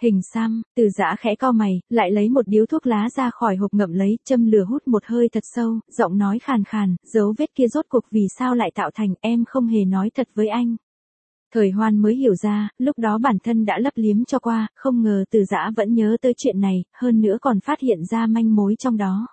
Hình xăm, Từ Dã khẽ cau mày, lại lấy một điếu thuốc lá ra khỏi hộp ngậm lấy, châm lửa hút một hơi thật sâu, giọng nói khàn khàn, dấu vết kia rốt cuộc vì sao lại tạo thành, em không hề nói thật với anh. Thời Hoan mới hiểu ra, lúc đó bản thân đã lấp liếm cho qua, không ngờ Từ Dã vẫn nhớ tới chuyện này, hơn nữa còn phát hiện ra manh mối trong đó.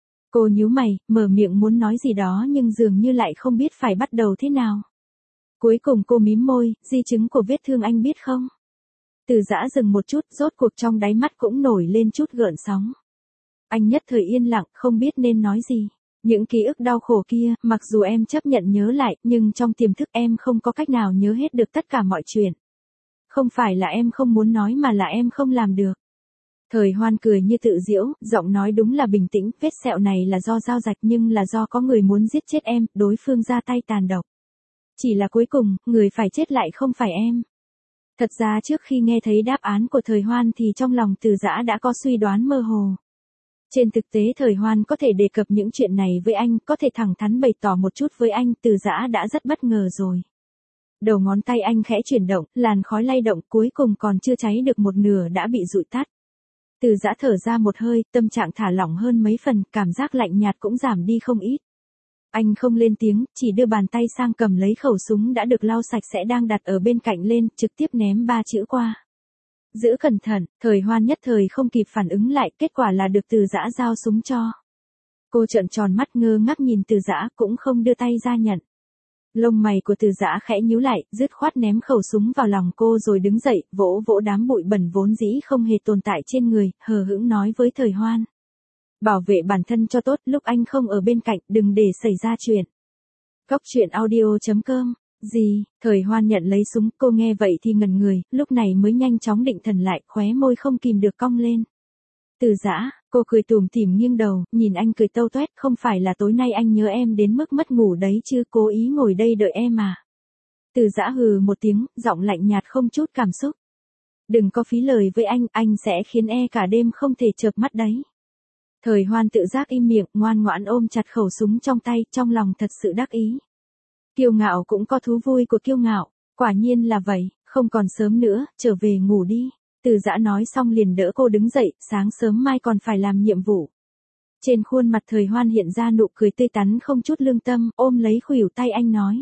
Cô nhíu mày, mở miệng muốn nói gì đó nhưng dường như lại không biết phải bắt đầu thế nào. Cuối cùng cô mím môi, di chứng của vết thương anh biết không? Từ Dã dừng một chút, rốt cuộc trong đáy mắt cũng nổi lên chút gợn sóng. Anh nhất thời yên lặng, không biết nên nói gì. Những ký ức đau khổ kia, mặc dù em chấp nhận nhớ lại, nhưng trong tiềm thức em không có cách nào nhớ hết được tất cả mọi chuyện. Không phải là em không muốn nói mà là em không làm được. Thời Hoan cười như tự giễu, giọng nói đúng là bình tĩnh, vết sẹo này là do dao rạch nhưng là do có người muốn giết chết em, đối phương ra tay tàn độc. Chỉ là cuối cùng, người phải chết lại không phải em. Thật ra trước khi nghe thấy đáp án của Thời Hoan thì trong lòng Từ Dã đã có suy đoán mơ hồ. Trên thực tế Thời Hoan có thể đề cập những chuyện này với anh, có thể thẳng thắn bày tỏ một chút với anh, Từ Dã đã rất bất ngờ rồi. Đầu ngón tay anh khẽ chuyển động, làn khói lay động, cuối cùng còn chưa cháy được một nửa đã bị dụi tắt. Từ Dã thở ra một hơi, tâm trạng thả lỏng hơn mấy phần, cảm giác lạnh nhạt cũng giảm đi không ít. Anh không lên tiếng, chỉ đưa bàn tay sang cầm lấy khẩu súng đã được lau sạch sẽ đang đặt ở bên cạnh lên, trực tiếp ném 3 chữ qua. Giữ cẩn thận, Thời Hoan nhất thời không kịp phản ứng lại, kết quả là được Từ Dã giao súng cho. Cô trợn tròn mắt ngơ ngác nhìn Từ Dã, cũng không đưa tay ra nhận. Lông mày của Từ Dã khẽ nhíu lại, dứt khoát ném khẩu súng vào lòng cô rồi đứng dậy, vỗ vỗ đám bụi bẩn vốn dĩ không hề tồn tại trên người, hờ hững nói với Thời Hoan. Bảo vệ bản thân cho tốt, lúc anh không ở bên cạnh, đừng để xảy ra chuyện. Cóc truyện audio.com. Gì? Thời Hoan nhận lấy súng, cô nghe vậy thì ngẩn người, lúc này mới nhanh chóng định thần lại, khóe môi không kìm được cong lên. Từ Dã, cô cười tủm tỉm nghiêng đầu, nhìn anh cười tâu toét, không phải là tối nay anh nhớ em đến mức mất ngủ đấy chứ, cố ý ngồi đây đợi em à. Từ Dã hừ một tiếng, giọng lạnh nhạt không chút cảm xúc. Đừng có phí lời với anh sẽ khiến cả đêm không thể chợp mắt đấy. Thời Hoan tự giác im miệng, ngoan ngoãn ôm chặt khẩu súng trong tay, trong lòng thật sự đắc ý. Kiêu ngạo cũng có thú vui của kiêu ngạo, quả nhiên là vậy, không còn sớm nữa, trở về ngủ đi. Từ Dã nói xong liền đỡ cô đứng dậy, sáng sớm mai còn phải làm nhiệm vụ. Trên khuôn mặt Thời Hoan hiện ra nụ cười tươi tắn không chút lương tâm, ôm lấy khuỷu tay anh nói.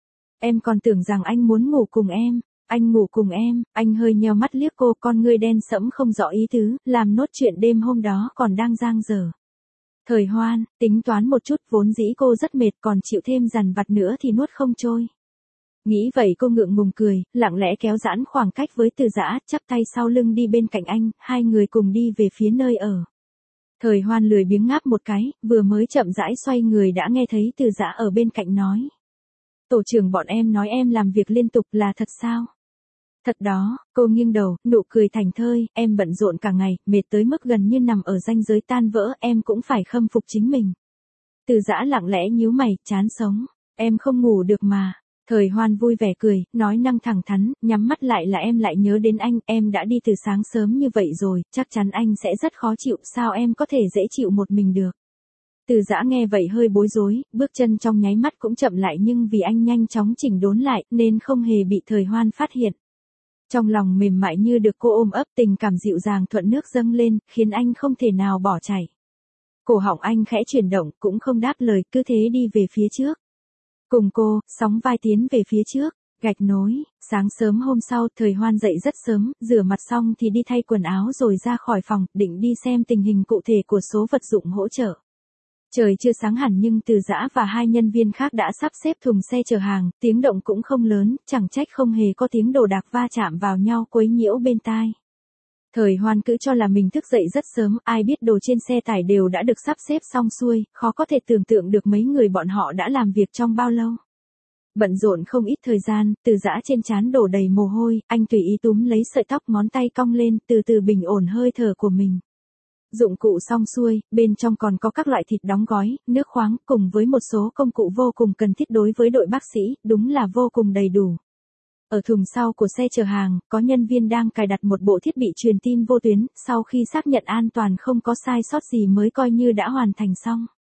Em còn tưởng rằng anh muốn ngủ cùng em. Anh ngủ cùng em, anh hơi nheo mắt liếc cô, con ngươi đen sẫm không rõ ý tứ, làm nốt chuyện đêm hôm đó còn đang dang dở. Thời Hoan, tính toán một chút, vốn dĩ cô rất mệt còn chịu thêm dằn vặt nữa thì nuốt không trôi. Nghĩ vậy cô ngượng ngùng cười, lặng lẽ kéo giãn khoảng cách với Từ Dã, chắp tay sau lưng đi bên cạnh anh, hai người cùng đi về phía nơi ở. Thời Hoan lười biếng ngáp một cái, vừa mới chậm rãi xoay người đã nghe thấy Từ Dã ở bên cạnh nói. Tổ trưởng bọn em nói em làm việc liên tục là thật sao? Thật đó, cô nghiêng đầu, nụ cười thành thơi, em bận rộn cả ngày, mệt tới mức gần như nằm ở ranh giới tan vỡ, em cũng phải khâm phục chính mình. Từ Dã lặng lẽ nhíu mày, chán sống, em không ngủ được mà. Thời Hoan vui vẻ cười, nói năng thẳng thắn, nhắm mắt lại là em lại nhớ đến anh, em đã đi từ sáng sớm như vậy rồi, chắc chắn anh sẽ rất khó chịu, sao em có thể dễ chịu một mình được. Từ Dã nghe vậy hơi bối rối, bước chân trong nháy mắt cũng chậm lại nhưng vì anh nhanh chóng chỉnh đốn lại nên không hề bị Thời Hoan phát hiện. Trong lòng mềm mại như được cô ôm ấp, tình cảm dịu dàng thuận nước dâng lên, khiến anh không thể nào bỏ chạy. Cổ họng anh khẽ chuyển động, cũng không đáp lời, cứ thế đi về phía trước. Cùng cô, sóng vai tiến về phía trước, gạch nối. Sáng sớm hôm sau, Thời Hoan dậy rất sớm, rửa mặt xong thì đi thay quần áo rồi ra khỏi phòng, định đi xem tình hình cụ thể của số vật dụng hỗ trợ. Trời chưa sáng hẳn nhưng Từ Dã và hai nhân viên khác đã sắp xếp thùng xe chở hàng, tiếng động cũng không lớn, chẳng trách không hề có tiếng đồ đạc va chạm vào nhau quấy nhiễu bên tai. Thời Hoan cứ cho là mình thức dậy rất sớm, ai biết đồ trên xe tải đều đã được sắp xếp xong xuôi, khó có thể tưởng tượng được mấy người bọn họ đã làm việc trong bao lâu. Bận rộn không ít thời gian, Từ Dã trên trán đổ đầy mồ hôi, anh tùy ý túm lấy sợi tóc, ngón tay cong lên, từ từ bình ổn hơi thở của mình. Dụng cụ xong xuôi, bên trong còn có các loại thịt đóng gói, nước khoáng, cùng với một số công cụ vô cùng cần thiết đối với đội bác sĩ, đúng là vô cùng đầy đủ. Ở thùng sau của xe chở hàng, có nhân viên đang cài đặt một bộ thiết bị truyền tin vô tuyến, sau khi xác nhận an toàn không có sai sót gì mới coi như đã hoàn thành xong.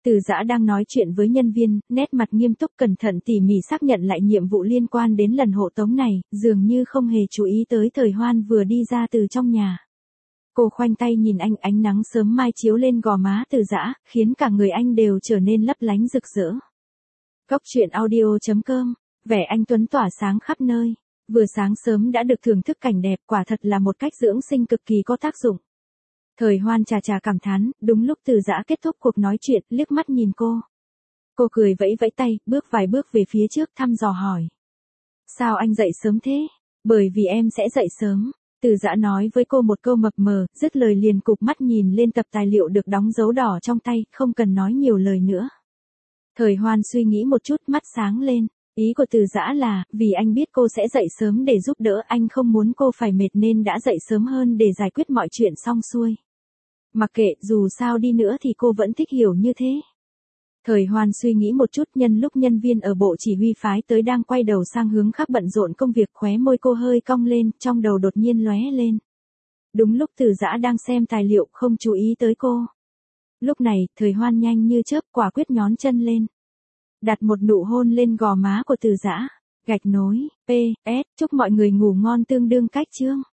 Từ Dã đang nói chuyện với nhân viên, nét mặt nghiêm túc cẩn thận tỉ mỉ xác nhận lại nhiệm vụ liên quan đến lần hộ tống này, dường như không hề chú ý tới Thời Hoan vừa đi ra từ trong nhà. Cô khoanh tay nhìn anh, ánh nắng sớm mai chiếu lên gò má Từ Dã, khiến cả người anh đều trở nên lấp lánh rực rỡ. Cốc truyện audio.com, vẻ anh tuấn tỏa sáng khắp nơi. Vừa sáng sớm đã được thưởng thức cảnh đẹp, quả thật là một cách dưỡng sinh cực kỳ có tác dụng. Thời Hoan chà chà cảm thán, đúng lúc Từ Dã kết thúc cuộc nói chuyện, liếc mắt nhìn cô. Cô cười vẫy vẫy tay, bước vài bước về phía trước thăm dò hỏi. Sao anh dậy sớm thế? Bởi vì em sẽ dậy sớm. Từ Dã nói với cô một câu mập mờ, dứt lời liền cụp mắt nhìn lên tập tài liệu được đóng dấu đỏ trong tay, không cần nói nhiều lời nữa. Thời Hoan suy nghĩ một chút, mắt sáng lên. Ý của Từ Dã là, vì anh biết cô sẽ dậy sớm để giúp đỡ, anh không muốn cô phải mệt nên đã dậy sớm hơn để giải quyết mọi chuyện xong xuôi. Mặc kệ, dù sao đi nữa thì cô vẫn thích hiểu như thế. Thời Hoan suy nghĩ một chút, nhân lúc nhân viên ở bộ chỉ huy phái tới đang quay đầu sang hướng khác bận rộn công việc, khóe môi cô hơi cong lên, trong đầu đột nhiên lóe lên. Đúng lúc Từ Dã đang xem tài liệu, không chú ý tới cô. Lúc này, Thời Hoan nhanh như chớp quả quyết nhón chân lên. Đặt một nụ hôn lên gò má của Từ Dã. Gạch nối, PS, chúc mọi người ngủ ngon tương đương cách chương.